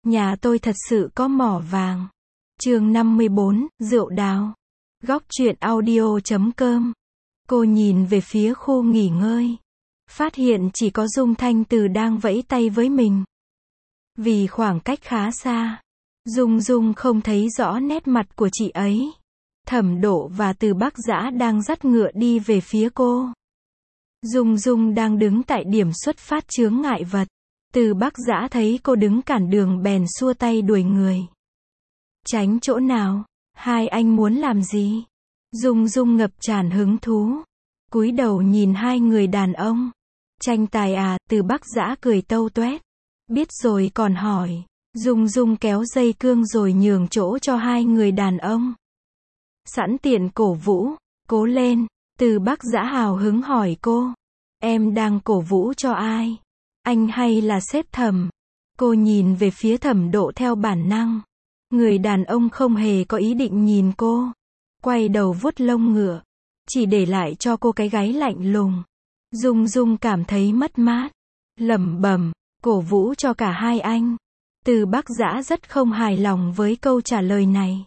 Nhà tôi thật sự có mỏ vàng. Chương 54, rượu đào. Góc truyện audio.com. Cô nhìn về phía khu nghỉ ngơi. Phát hiện chỉ có Dung Thanh Từ đang vẫy tay với mình. Vì khoảng cách khá xa, Dung không thấy rõ nét mặt của chị ấy. Thẩm Độ và Từ Bắc Dã đang dắt ngựa đi về phía cô. Dung đang đứng tại điểm xuất phát chướng ngại vật. Từ Bắc Dã thấy cô đứng cản đường bèn xua tay đuổi người. Tránh chỗ nào? Hai anh muốn làm gì? Dung ngập tràn hứng thú. Cúi đầu nhìn hai người đàn ông. Tranh tài à? Từ Bắc Dã cười tâu tuét. Biết rồi còn hỏi. Dung kéo dây cương rồi nhường chỗ cho hai người đàn ông. Sẵn tiện cổ vũ. Cố lên. Từ Bắc Dã hào hứng hỏi cô. Em đang cổ vũ cho ai? Anh hay là sếp Thẩm? Cô nhìn về phía Thẩm Độ theo bản năng. Người đàn ông không hề có ý định nhìn cô. Quay đầu vuốt lông ngựa. Chỉ để lại cho cô cái gáy lạnh lùng. Dung cảm thấy mất mát. Lẩm bẩm, cổ vũ cho cả hai anh. Từ Bắc Dã rất không hài lòng với câu trả lời này.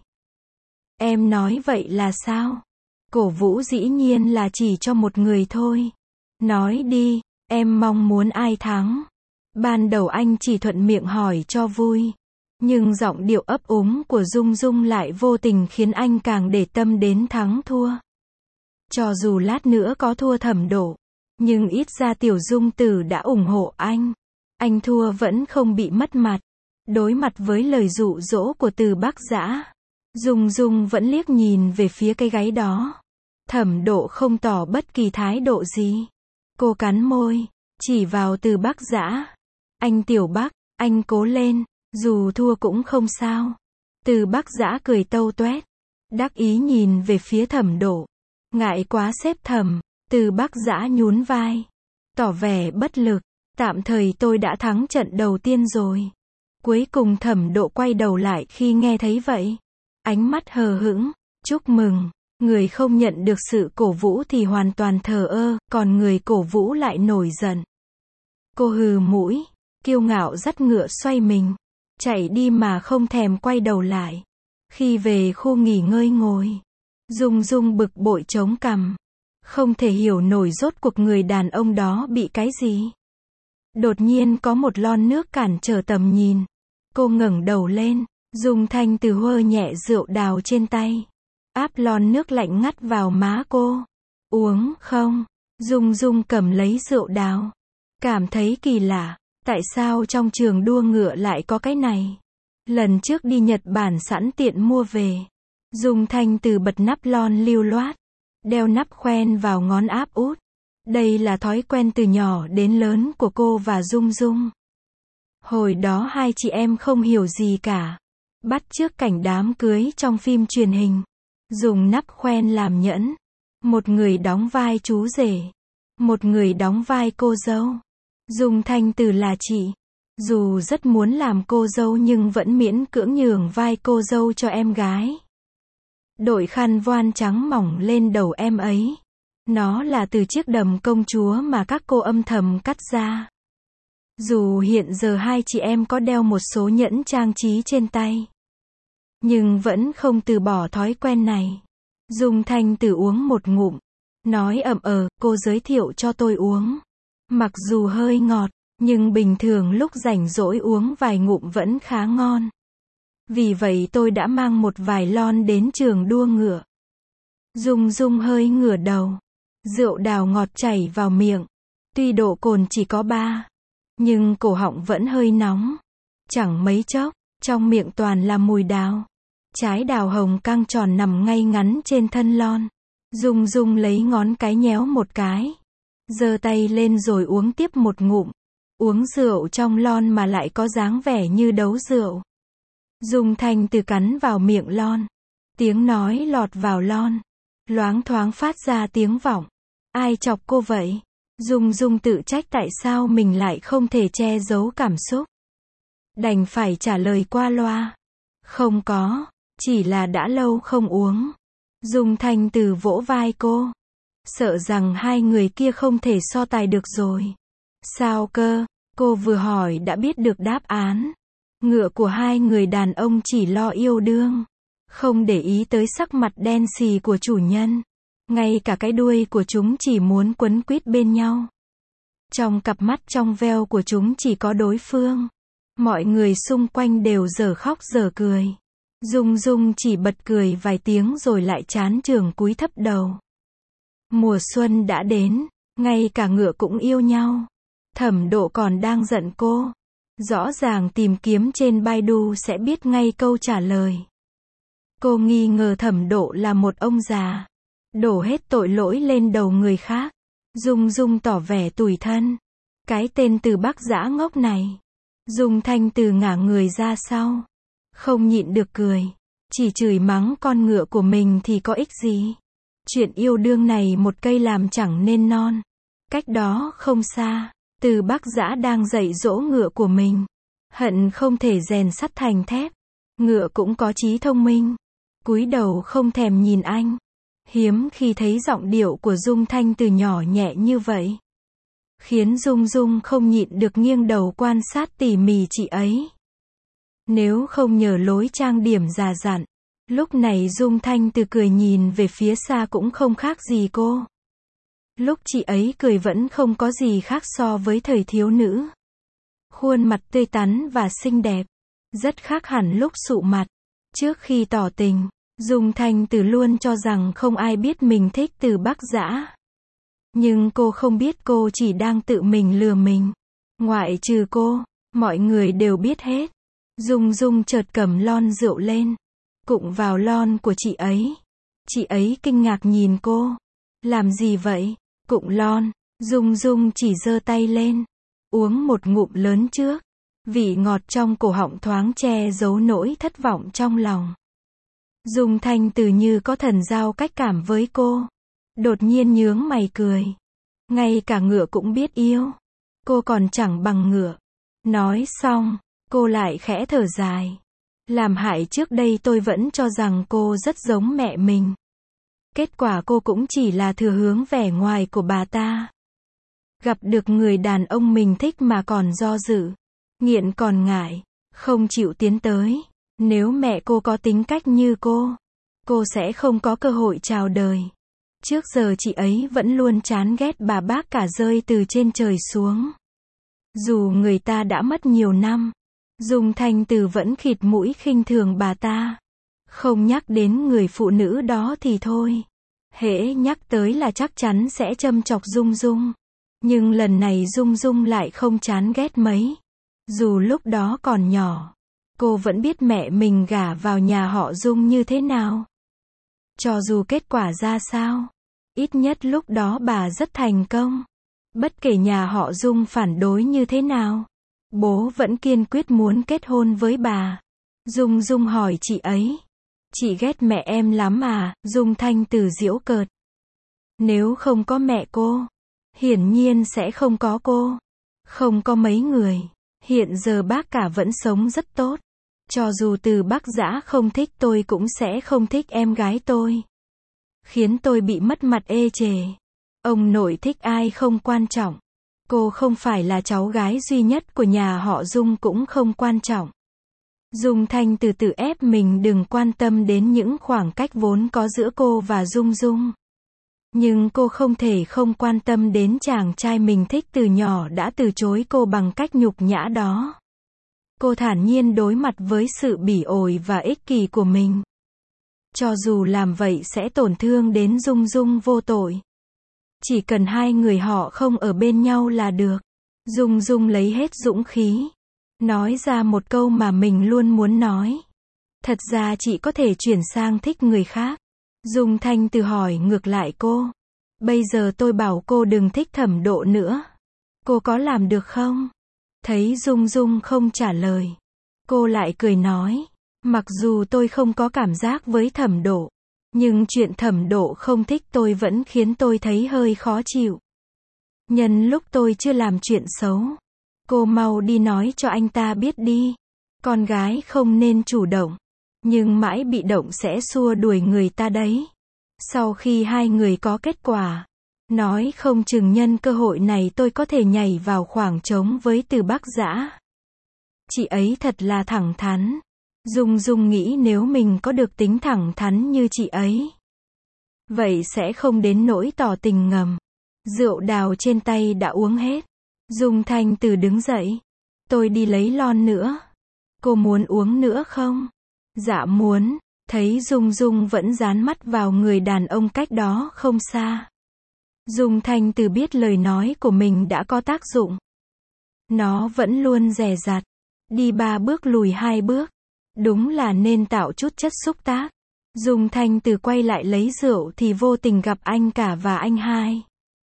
Em nói vậy là sao? Cổ vũ dĩ nhiên là chỉ cho một người thôi. Nói đi, em mong muốn ai thắng? Ban đầu anh chỉ thuận miệng hỏi cho vui. Nhưng giọng điệu ấp úng của Dung lại vô tình khiến anh càng để tâm đến thắng thua. Cho dù lát nữa có thua Thẩm Độ, nhưng ít ra Tiểu Dung Tử đã ủng hộ anh. Anh thua vẫn không bị mất mặt. Đối mặt với lời dụ dỗ của Từ Bắc Dã, Dung vẫn liếc nhìn về phía cái gáy đó. Thẩm Độ không tỏ bất kỳ thái độ gì. Cô cắn môi, chỉ vào Từ Bắc Dã. Anh Tiểu Bắc, anh cố lên, dù thua cũng không sao. Từ Bắc Dã cười tâu tuét, đắc ý nhìn về phía Thẩm Độ. Ngại quá sếp Thẩm. Từ Bắc Dã nhún vai, tỏ vẻ bất lực. Tạm thời tôi đã thắng trận đầu tiên rồi. Cuối cùng Thẩm Độ quay đầu lại khi nghe thấy vậy. Ánh mắt hờ hững, chúc mừng. Người không nhận được sự cổ vũ thì hoàn toàn thờ ơ, còn người cổ vũ lại nổi giận. Cô hừ mũi, kiêu ngạo dắt ngựa xoay mình, chạy đi mà không thèm quay đầu lại. Khi về khu nghỉ ngơi ngồi, Dung bực bội chống cằm. Không thể hiểu nổi rốt cuộc người đàn ông đó bị cái gì. Đột nhiên có một lon nước cản trở tầm nhìn. Cô ngẩng đầu lên, Dung Thanh Từ huơ nhẹ rượu đào trên tay. Áp lon nước lạnh ngắt vào má cô. Uống không? Dung cầm lấy rượu đào. Cảm thấy kỳ lạ. Tại sao trong trường đua ngựa lại có cái này? Lần trước đi Nhật Bản sẵn tiện mua về. Dung Thanh Từ bật nắp lon lưu loát. Đeo nắp khoen vào ngón áp út. Đây là thói quen từ nhỏ đến lớn của cô và Dung. Hồi đó hai chị em không hiểu gì cả. Bắt chước cảnh đám cưới trong phim truyền hình. Dùng nắp khoen làm nhẫn. Một người đóng vai chú rể. Một người đóng vai cô dâu. Dung Thanh Từ là chị. Dù rất muốn làm cô dâu nhưng vẫn miễn cưỡng nhường vai cô dâu cho em gái. Đội khăn voan trắng mỏng lên đầu em ấy. Nó là từ chiếc đầm công chúa mà các cô âm thầm cắt ra. Dù hiện giờ hai chị em có đeo một số nhẫn trang trí trên tay, nhưng vẫn không từ bỏ thói quen này. Dung Thanh Từ uống một ngụm, nói cô giới thiệu cho tôi uống. Mặc dù hơi ngọt, nhưng bình thường lúc rảnh rỗi uống vài ngụm vẫn khá ngon. Vì vậy tôi đã mang một vài lon đến trường đua ngựa. Dung hơi ngửa đầu. Rượu đào ngọt chảy vào miệng. Tuy độ cồn chỉ có 3, nhưng cổ họng vẫn hơi nóng. Chẳng mấy chốc, trong miệng toàn là mùi đào. Trái đào hồng căng tròn nằm ngay ngắn trên thân lon. Dung lấy ngón cái nhéo một cái. Giơ tay lên rồi uống tiếp một ngụm. Uống rượu trong lon mà lại có dáng vẻ như đấu rượu. Dung Thanh Từ cắn vào miệng lon. Tiếng nói lọt vào lon. Loáng thoáng phát ra tiếng vọng. Ai chọc cô vậy? Dung tự trách tại sao mình lại không thể che giấu cảm xúc. Đành phải trả lời qua loa. Không có, chỉ là đã lâu không uống. Dung Thanh Từ vỗ vai cô. Sợ rằng hai người kia không thể so tài được rồi. Sao cơ? Cô vừa hỏi đã biết được đáp án. Ngựa của hai người đàn ông chỉ lo yêu đương, không để ý tới sắc mặt đen xì của chủ nhân. Ngay cả cái đuôi của chúng chỉ muốn quấn quýt bên nhau. Trong cặp mắt trong veo của chúng chỉ có đối phương. Mọi người xung quanh đều dở khóc dở cười. Dung Dung chỉ bật cười vài tiếng rồi lại chán chường cúi thấp đầu. Mùa xuân đã đến, ngay cả ngựa cũng yêu nhau. Thẩm Độ còn đang giận cô. Rõ ràng tìm kiếm trên Baidu sẽ biết ngay câu trả lời. Cô nghi ngờ Thẩm Độ là một ông già, đổ hết tội lỗi lên đầu người khác. Dung Dung tỏ vẻ tủi thân. Cái tên Từ Bắc Dã ngốc này. Dung Thanh Từ ngả người ra sau. Không nhịn được cười. Chỉ chửi mắng con ngựa của mình thì có ích gì. Chuyện yêu đương này một cây làm chẳng nên non. Cách đó không xa, Từ Bắc Dã đang dạy dỗ ngựa của mình. Hận không thể rèn sắt thành thép. Ngựa cũng có trí thông minh. Cúi đầu không thèm nhìn anh. Hiếm khi thấy giọng điệu của Dung Thanh Từ nhỏ nhẹ như vậy. Khiến Dung Dung không nhịn được nghiêng đầu quan sát tỉ mỉ chị ấy. Nếu không nhờ lối trang điểm già dặn, lúc này Dung Thanh Từ cười nhìn về phía xa cũng không khác gì cô. Lúc chị ấy cười vẫn không có gì khác so với thời thiếu nữ. Khuôn mặt tươi tắn và xinh đẹp. Rất khác hẳn lúc sụ mặt. Trước khi tỏ tình, Dung Thanh Từ luôn cho rằng không ai biết mình thích Từ Bắc Dã. Nhưng cô không biết cô chỉ đang tự mình lừa mình. Ngoại trừ cô, mọi người đều biết hết. Dung Dung chợt cầm lon rượu lên, cụng vào lon của chị ấy. Chị ấy kinh ngạc nhìn cô. Làm gì vậy? Cụng lon. Dung Dung chỉ giơ tay lên, uống một ngụm lớn trước. Vị ngọt trong cổ họng thoáng che giấu nỗi thất vọng trong lòng. Dung Thanh Từ như có thần giao cách cảm với cô. Đột nhiên nhướng mày cười. Ngay cả ngựa cũng biết yêu. Cô còn chẳng bằng ngựa. Nói xong, cô lại khẽ thở dài. Làm hại trước đây tôi vẫn cho rằng cô rất giống mẹ mình. Kết quả cô cũng chỉ là thừa hướng vẻ ngoài của bà ta. Gặp được người đàn ông mình thích mà còn do dự. Nghiện còn ngại. Không chịu tiến tới. Nếu mẹ cô có tính cách như cô sẽ không có cơ hội chào đời. Trước giờ chị ấy vẫn luôn chán ghét bà bác cả rơi từ trên trời xuống. Dù người ta đã mất nhiều năm, Dung Thanh Từ vẫn khịt mũi khinh thường bà ta. Không nhắc đến người phụ nữ đó thì thôi. Hễ nhắc tới là chắc chắn sẽ châm chọc Dung Dung. Nhưng lần này Dung Dung lại không chán ghét mấy. Dù lúc đó còn nhỏ, cô vẫn biết mẹ mình gả vào nhà họ Dung như thế nào. Cho dù kết quả ra sao, ít nhất lúc đó bà rất thành công. Bất kể nhà họ Dung phản đối như thế nào, bố vẫn kiên quyết muốn kết hôn với bà. Dung Dung hỏi chị ấy. Chị ghét mẹ em lắm à? Dung Thanh Từ giễu cợt. Nếu không có mẹ cô, hiển nhiên sẽ không có cô. Không có mấy người. Hiện giờ bác cả vẫn sống rất tốt. Cho dù Từ Bắc Dã không thích tôi cũng sẽ không thích em gái tôi. Khiến tôi bị mất mặt ê chề. Ông nội thích ai không quan trọng. Cô không phải là cháu gái duy nhất của nhà họ Dung cũng không quan trọng. Dung Thanh từ từ ép mình đừng quan tâm đến những khoảng cách vốn có giữa cô và Dung Dung. Nhưng cô không thể không quan tâm đến chàng trai mình thích từ nhỏ đã từ chối cô bằng cách nhục nhã đó. Cô thản nhiên đối mặt với sự bỉ ổi và ích kỷ của mình. Cho dù làm vậy sẽ tổn thương đến Dung Dung vô tội. Chỉ cần hai người họ không ở bên nhau là được. Dung Dung lấy hết dũng khí. Nói ra một câu mà mình luôn muốn nói. Thật ra chị có thể chuyển sang thích người khác. Dung Thanh từ hỏi ngược lại cô. Bây giờ tôi bảo cô đừng thích Thẩm Độ nữa. Cô có làm được không? Thấy Dung Dung không trả lời. Cô lại cười nói. Mặc dù tôi không có cảm giác với Thẩm Độ. Nhưng chuyện Thẩm Độ không thích tôi vẫn khiến tôi thấy hơi khó chịu. Nhân lúc tôi chưa làm chuyện xấu. Cô mau đi nói cho anh ta biết đi. Con gái không nên chủ động. Nhưng mãi bị động sẽ xua đuổi người ta đấy. Sau khi hai người có kết quả. Nói không chừng nhân cơ hội này tôi có thể nhảy vào khoảng trống với Từ Bắc Dã. Chị ấy thật là thẳng thắn. Dung Dung nghĩ nếu mình có được tính thẳng thắn như chị ấy, vậy sẽ không đến nỗi tỏ tình ngầm. Rượu đào trên tay đã uống hết. Dung Thanh Từ đứng dậy. Tôi đi lấy lon nữa. Cô muốn uống nữa không? Dạ muốn. Thấy Dung Dung vẫn dán mắt vào người đàn ông cách đó không xa. Dung Thanh Từ biết lời nói của mình đã có tác dụng. Nó vẫn luôn dè dặt. Đi 3 bước lùi 2 bước. Đúng là nên tạo chút chất xúc tác. Dung Thanh Từ quay lại lấy rượu thì vô tình gặp anh cả và anh hai.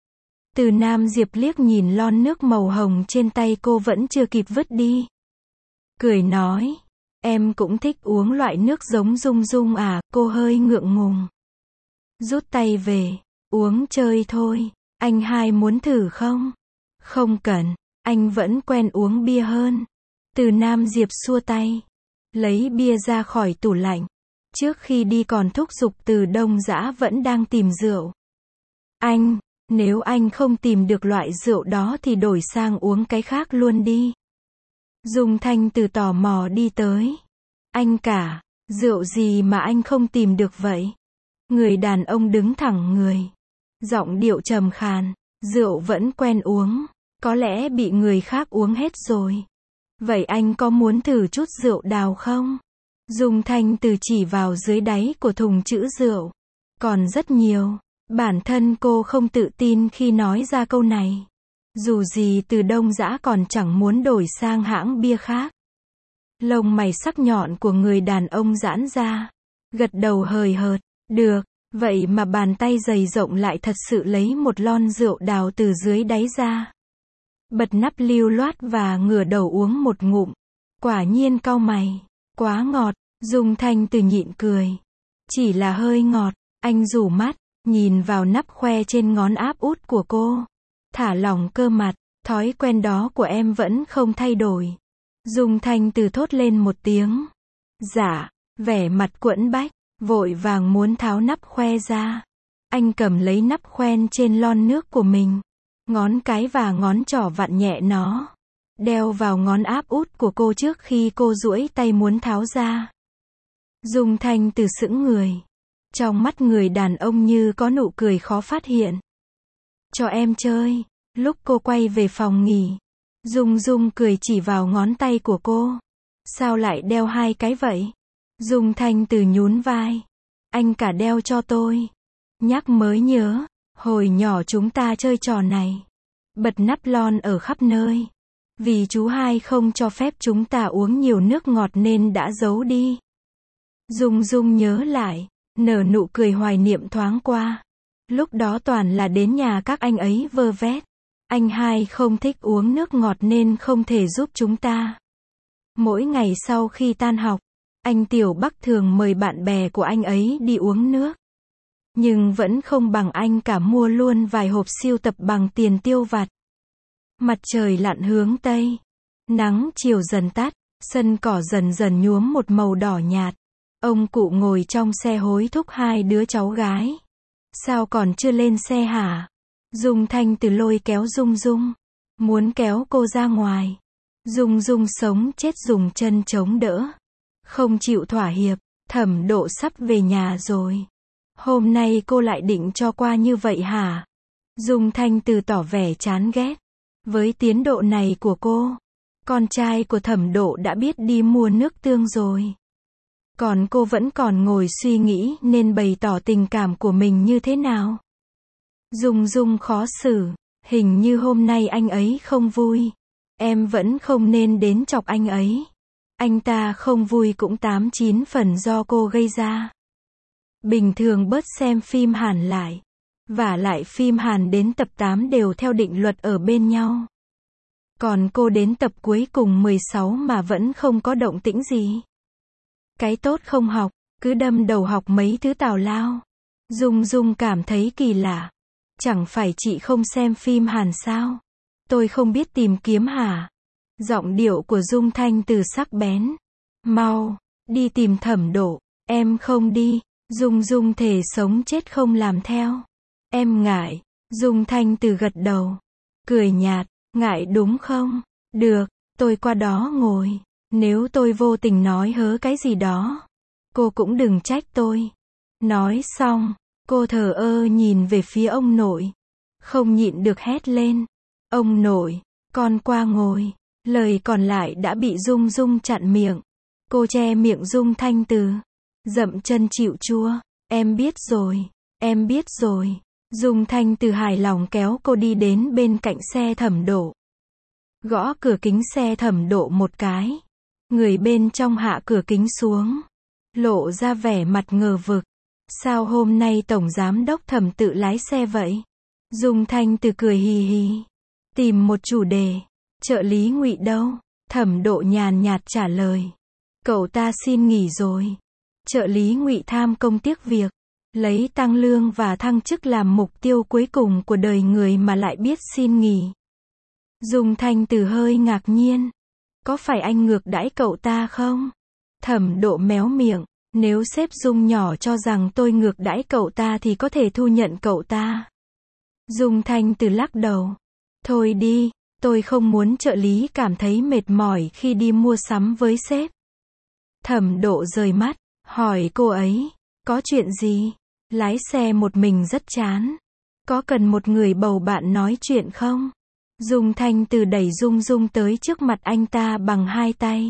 Từ Nam Diệp liếc nhìn lon nước màu hồng trên tay cô vẫn chưa kịp vứt đi. Cười nói, em cũng thích uống loại nước giống Dung Dung à, cô hơi ngượng ngùng. Rút tay về, uống chơi thôi, anh hai muốn thử không? Không cần, anh vẫn quen uống bia hơn. Từ Nam Diệp xua tay, lấy bia ra khỏi tủ lạnh. Trước khi đi còn thúc giục Từ Đông Dã vẫn đang tìm rượu. Anh, nếu anh không tìm được loại rượu đó thì đổi sang uống cái khác luôn đi. Dung Thanh Từ tò mò đi tới. Anh cả, rượu gì mà anh không tìm được vậy? Người đàn ông đứng thẳng người. Giọng điệu trầm khàn, rượu vẫn quen uống, có lẽ bị người khác uống hết rồi. Vậy anh có muốn thử chút rượu đào không? Dung Thanh Từ chỉ vào dưới đáy của thùng trữ rượu. Còn rất nhiều. Bản thân cô không tự tin khi nói ra câu này. Dù gì Từ Đông Dã còn chẳng muốn đổi sang hãng bia khác. Lông mày sắc nhọn của người đàn ông giãn ra. Gật đầu hời hợt. Được, vậy mà bàn tay dày rộng lại thật sự lấy một lon rượu đào từ dưới đáy ra. Bật nắp lưu loát và ngửa đầu uống một ngụm. Quả nhiên cau mày. Quá ngọt. Dung Thanh Từ nhịn cười. Chỉ là hơi ngọt. Anh rủ mắt, nhìn vào nắp khoe trên ngón áp út của cô. Thả lỏng cơ mặt. Thói quen đó của em vẫn không thay đổi. Dung Thanh Từ thốt lên một tiếng. Dạ, vẻ mặt quẫn bách, vội vàng muốn tháo nắp khoe ra. Anh cầm lấy nắp khoen trên lon nước của mình. Ngón cái và ngón trỏ vặn nhẹ nó. Đeo vào ngón áp út của cô trước khi cô duỗi tay muốn tháo ra. Dung Thanh Từ sững người. Trong mắt người đàn ông như có nụ cười khó phát hiện. Cho em chơi. Lúc cô quay về phòng nghỉ, Dung Dung cười chỉ vào ngón tay của cô. Sao lại đeo 2 cái vậy? Dung Thanh Từ nhún vai. Anh cả đeo cho tôi. Nhắc mới nhớ, hồi nhỏ chúng ta chơi trò này. Bật nắp lon ở khắp nơi. Vì chú hai không cho phép chúng ta uống nhiều nước ngọt nên đã giấu đi. Dung Dung nhớ lại, nở nụ cười hoài niệm thoáng qua. Lúc đó toàn là đến nhà các anh ấy vơ vét. Anh hai không thích uống nước ngọt nên không thể giúp chúng ta. Mỗi ngày sau khi tan học, anh Tiểu Bắc thường mời bạn bè của anh ấy đi uống nước. Nhưng vẫn không bằng anh cả mua luôn vài hộp sưu tập bằng tiền tiêu vặt. Mặt trời lặn hướng Tây. Nắng chiều dần tắt, sân cỏ dần dần nhuốm một màu đỏ nhạt. Ông cụ ngồi trong xe hối thúc 2 đứa cháu gái. Sao còn chưa lên xe hả? Dung Thanh Từ lôi kéo Dung Dung. Muốn kéo cô ra ngoài. Dung Dung sống chết dùng chân chống đỡ. Không chịu thỏa hiệp. Thẩm Độ sắp về nhà rồi. Hôm nay cô lại định cho qua như vậy hả? Dung Thanh Từ tỏ vẻ chán ghét. Với tiến độ này của cô, con trai của Thẩm Độ đã biết đi mua nước tương rồi. Còn cô vẫn còn ngồi suy nghĩ nên bày tỏ tình cảm của mình như thế nào. Dung Dung khó xử, hình như hôm nay anh ấy không vui. Em vẫn không nên đến chọc anh ấy. Anh ta không vui cũng 8-9 phần do cô gây ra. Bình thường bớt xem phim Hàn lại. Vả lại phim Hàn đến tập 8 đều theo định luật ở bên nhau. Còn cô đến tập cuối cùng 16 mà vẫn không có động tĩnh gì. Cái tốt không học, cứ đâm đầu học mấy thứ tào lao. Dung Dung cảm thấy kỳ lạ. Chẳng phải chị không xem phim Hàn sao? Tôi không biết tìm kiếm hả? Giọng điệu của Dung Thanh Từ sắc bén. Mau, đi tìm Thẩm Độ. Em không đi. Dung Dung thề sống chết không làm theo. Em ngại. Dung Thanh Từ gật đầu. Cười nhạt. Ngại đúng không? Được, tôi qua đó ngồi. Nếu tôi vô tình nói hớ cái gì đó, cô cũng đừng trách tôi. Nói xong, cô thờ ơ nhìn về phía ông nội. Không nhịn được hét lên. Ông nội, con qua ngồi. Lời còn lại đã bị Dung Dung chặn miệng. Cô che miệng Dung Thanh Từ. Dậm chân chịu chua. Em biết rồi. Em biết rồi. Dung Thanh Từ hài lòng kéo cô đi đến bên cạnh xe Thẩm Độ. Gõ cửa kính xe Thẩm Độ một cái. Người bên trong hạ cửa kính xuống. Lộ ra vẻ mặt ngờ vực. Sao hôm nay Tổng Giám đốc Thẩm tự lái xe vậy? Dung Thanh Từ cười hì hì. Tìm một chủ đề. Trợ lý Ngụy đâu? Thẩm Độ nhàn nhạt trả lời. Cậu ta xin nghỉ rồi. Trợ lý Ngụy tham công tiếc việc. Lấy tăng lương và thăng chức làm mục tiêu cuối cùng của đời người mà lại biết xin nghỉ. Dung Thanh Từ hơi ngạc nhiên. Có phải anh ngược đãi cậu ta không? Thẩm Độ méo miệng. Nếu sếp Dung nhỏ cho rằng tôi ngược đãi cậu ta thì có thể thu nhận cậu ta. Dung Thanh Từ lắc đầu. Thôi đi, tôi không muốn trợ lý cảm thấy mệt mỏi khi đi mua sắm với sếp. Thẩm Độ rời mắt, hỏi cô ấy, có chuyện gì? Lái xe một mình rất chán. Có cần một người bầu bạn nói chuyện không? Dung Thanh Từ đẩy Dung Dung tới trước mặt anh ta bằng hai tay.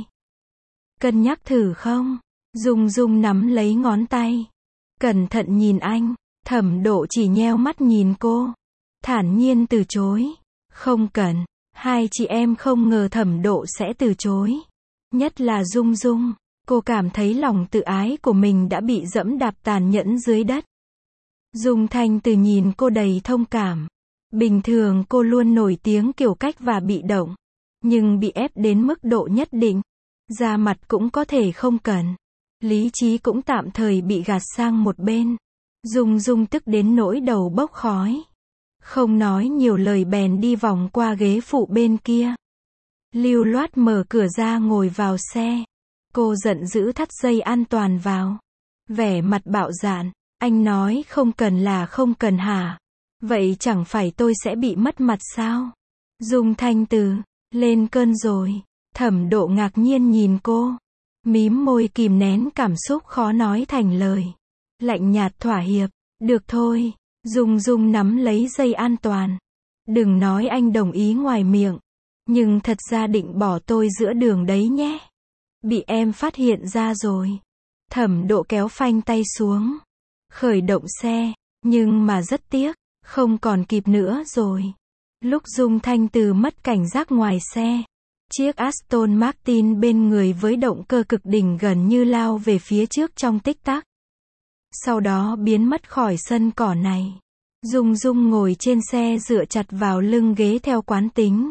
Cân nhắc thử không? Dung Dung nắm lấy ngón tay. Cẩn thận nhìn anh. Thẩm Độ chỉ nheo mắt nhìn cô. Thản nhiên từ chối. Không cần. Hai chị em không ngờ Thẩm Độ sẽ từ chối. Nhất là Dung Dung. Cô cảm thấy lòng tự ái của mình đã bị dẫm đạp tàn nhẫn dưới đất. Dung Thanh Từ nhìn cô đầy thông cảm. Bình thường cô luôn nổi tiếng kiểu cách và bị động. Nhưng bị ép đến mức độ nhất định. Da mặt cũng có thể không cần. Lý trí cũng tạm thời bị gạt sang một bên. Dung Dung tức đến nỗi đầu bốc khói. Không nói nhiều lời bèn đi vòng qua ghế phụ bên kia. Lưu loát mở cửa ra ngồi vào xe. Cô giận dữ thắt dây an toàn vào. Vẻ mặt bạo dạn. Anh nói không cần là không cần hả? Vậy chẳng phải tôi sẽ bị mất mặt sao? Dung Thanh Từ, lên cơn rồi. Thẩm Độ ngạc nhiên nhìn cô. Mím môi kìm nén cảm xúc khó nói thành lời. Lạnh nhạt thỏa hiệp. Được thôi. Dung Dung nắm lấy dây an toàn. Đừng nói anh đồng ý ngoài miệng. Nhưng thật ra định bỏ tôi giữa đường đấy nhé. Bị em phát hiện ra rồi. Thẩm Độ kéo phanh tay xuống. Khởi động xe. Nhưng mà rất tiếc. Không còn kịp nữa rồi. Lúc Dung Thanh Từ mất cảnh giác ngoài xe. Chiếc Aston Martin bên người với động cơ cực đỉnh gần như lao về phía trước trong tích tắc. Sau đó biến mất khỏi sân cỏ này. Dung Dung ngồi trên xe dựa chặt vào lưng ghế theo quán tính.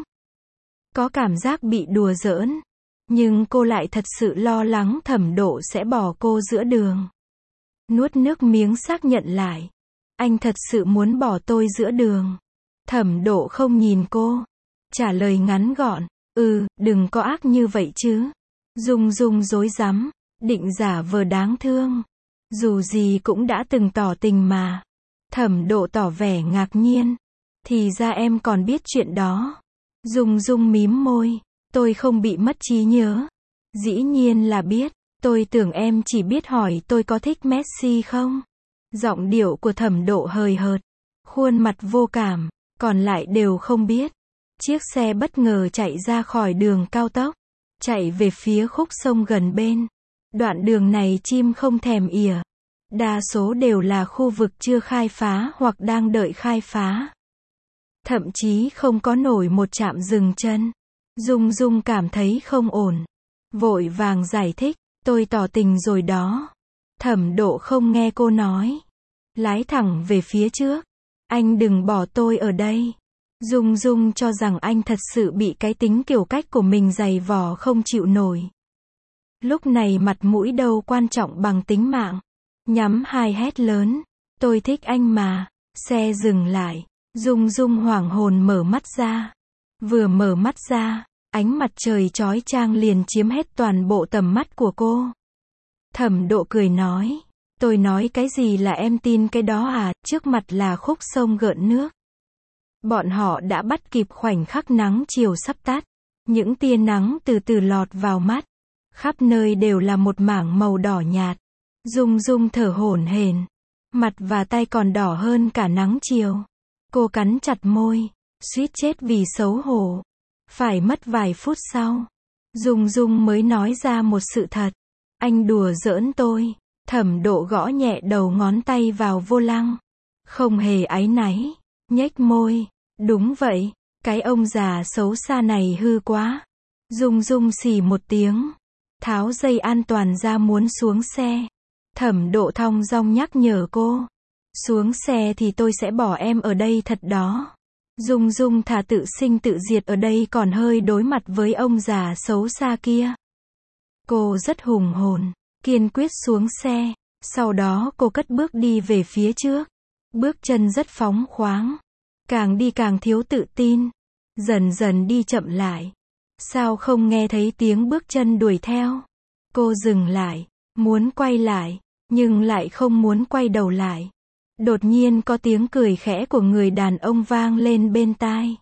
Có cảm giác bị đùa giỡn. Nhưng cô lại thật sự lo lắng Thẩm Độ sẽ bỏ cô giữa đường. Nuốt nước miếng xác nhận lại. Anh thật sự muốn bỏ tôi giữa đường. Thẩm Độ không nhìn cô. Trả lời ngắn gọn. Đừng có ác như vậy chứ. Dung Dung rối rắm. Định giả vờ đáng thương. Dù gì cũng đã từng tỏ tình mà. Thẩm Độ tỏ vẻ ngạc nhiên. Thì ra em còn biết chuyện đó. Dung Dung mím môi. Tôi không bị mất trí nhớ. Dĩ nhiên là biết. Tôi tưởng em chỉ biết hỏi tôi có thích Messi không. Giọng điệu của Thẩm Độ hời hợt. Khuôn mặt vô cảm. Còn lại đều không biết. Chiếc xe bất ngờ chạy ra khỏi đường cao tốc. Chạy về phía khúc sông gần bên. Đoạn đường này chim không thèm ỉa. Đa số đều là khu vực chưa khai phá hoặc đang đợi khai phá. Thậm chí không có nổi một trạm dừng chân. Dung Dung cảm thấy không ổn. Vội vàng giải thích. Tôi tỏ tình rồi đó. Thẩm Độ không nghe cô nói. Lái thẳng về phía trước. Anh đừng bỏ tôi ở đây. Dung Dung cho rằng anh thật sự bị cái tính kiểu cách của mình giày vò không chịu nổi. Lúc này mặt mũi đâu quan trọng bằng tính mạng. Nhắm hai hét lớn. Tôi thích anh mà. Xe dừng lại. Dung Dung hoảng hồn mở mắt ra. Vừa mở mắt ra, ánh mặt trời chói chang liền chiếm hết toàn bộ tầm mắt của cô. Thẩm Độ cười nói. Tôi nói cái gì là em tin cái đó à? Trước mặt là khúc sông gợn nước. Bọn họ đã bắt kịp khoảnh khắc nắng chiều sắp tắt. Những tia nắng từ từ lọt vào mắt. Khắp nơi đều là một mảng màu đỏ nhạt. Dung Dung thở hổn hển. Mặt và tay còn đỏ hơn cả nắng chiều. Cô cắn chặt môi, suýt chết vì xấu hổ. Phải mất vài phút sau, Dung Dung mới nói ra một sự thật. Anh đùa giỡn tôi. Thẩm Độ gõ nhẹ đầu ngón tay vào vô lăng. Không hề áy náy. Nhếch môi. Đúng vậy, cái ông già xấu xa này hư quá. Dung Dung xì một tiếng. Tháo dây an toàn ra muốn xuống xe. Thẩm Độ thong dong nhắc nhở cô. Xuống xe thì tôi sẽ bỏ em ở đây thật đó. Dung Dung thà tự sinh tự diệt ở đây còn hơi đối mặt với ông già xấu xa kia. Cô rất hùng hồn, kiên quyết xuống xe. Sau đó cô cất bước đi về phía trước. Bước chân rất phóng khoáng. Càng đi càng thiếu tự tin. Dần dần đi chậm lại. Sao không nghe thấy tiếng bước chân đuổi theo? Cô dừng lại, muốn quay lại, nhưng lại không muốn quay đầu lại. Đột nhiên có tiếng cười khẽ của người đàn ông vang lên bên tai.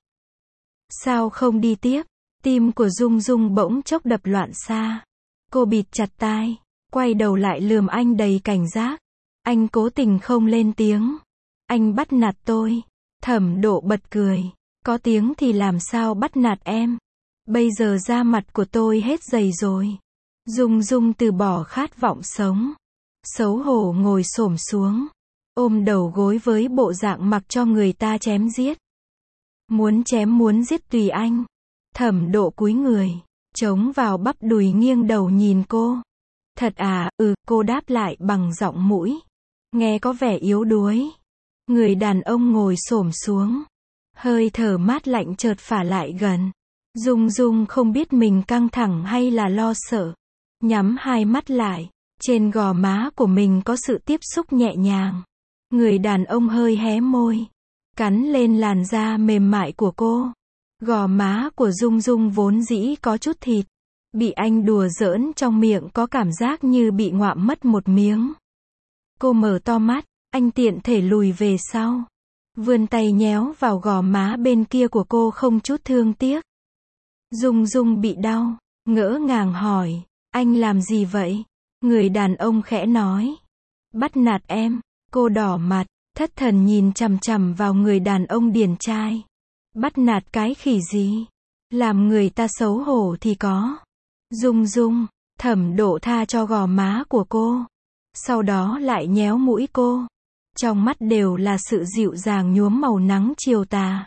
Sao không đi tiếp? Tim của Dung Dung bỗng chốc đập loạn xạ. Cô bịt chặt tai, quay đầu lại lườm anh đầy cảnh giác. Anh cố tình không lên tiếng. Anh bắt nạt tôi. Thẩm Độ bật cười. Có tiếng thì làm sao bắt nạt em? Bây giờ da mặt của tôi hết dày rồi. Dung Dung từ bỏ khát vọng sống. Xấu hổ ngồi xổm xuống. Ôm đầu gối với bộ dạng mặc cho người ta chém giết. Muốn chém muốn giết tùy anh. Thẩm Độ cúi người, chống vào bắp đùi nghiêng đầu nhìn cô. Thật à, cô đáp lại bằng giọng mũi. Nghe có vẻ yếu đuối. Người đàn ông ngồi xổm xuống. Hơi thở mát lạnh chợt phả lại gần. Dung Dung không biết mình căng thẳng hay là lo sợ. Nhắm hai mắt lại. Trên gò má của mình có sự tiếp xúc nhẹ nhàng. Người đàn ông hơi hé môi. Cắn lên làn da mềm mại của cô. Gò má của Dung Dung vốn dĩ có chút thịt. Bị anh đùa giỡn trong miệng có cảm giác như bị ngoạm mất một miếng. Cô mở to mắt. Anh tiện thể lùi về sau. Vươn tay nhéo vào gò má bên kia của cô không chút thương tiếc. Dung Dung bị đau. Ngỡ ngàng hỏi. Anh làm gì vậy? Người đàn ông khẽ nói. Bắt nạt em. Cô đỏ mặt, thất thần nhìn chằm chằm vào người đàn ông điển trai. Bắt nạt cái khỉ gì? Làm người ta xấu hổ thì có. Dung Dung, Thẩm Độ tha cho gò má của cô. Sau đó lại nhéo mũi cô. Trong mắt đều là sự dịu dàng nhuốm màu nắng chiều tà.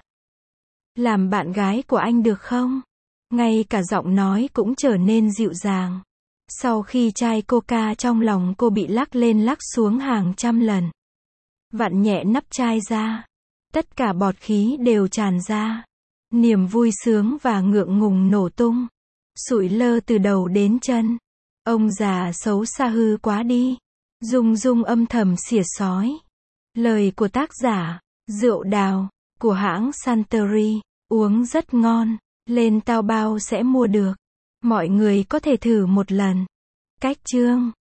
Làm bạn gái của anh được không? Ngay cả giọng nói cũng trở nên dịu dàng. Sau khi chai coca trong lòng cô bị lắc lên lắc xuống hàng trăm lần. Vặn nhẹ nắp chai ra. Tất cả bọt khí đều tràn ra. Niềm vui sướng và ngượng ngùng nổ tung. Sụi lơ từ đầu đến chân. Ông già xấu xa hư quá đi. Dung Dung âm thầm xỉa xói. Lời của tác giả, rượu đào, của hãng Suntory, uống rất ngon, lên Taobao sẽ mua được. Mọi người có thể thử một lần. Cách chương